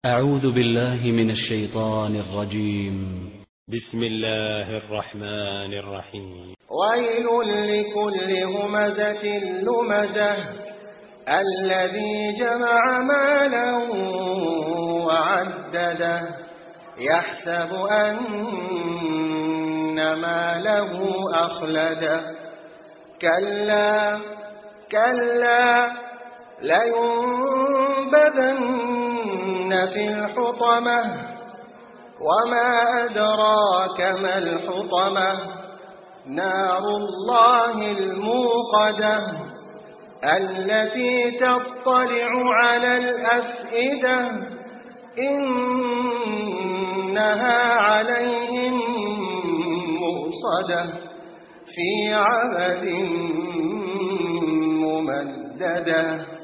أعوذ بالله من الشيطان الرجيم. بسم الله الرحمن الرحيم. ويل لكل همزة لمزة الذي جمع مالا وعدده يحسب أن ماله أخلده كلا لينبذن في الحطمة وما أدراك ما الحطمة نار الله الموقدة التي تطلع على الأفئدة إنها عليهم مؤصدة في عمد ممددة.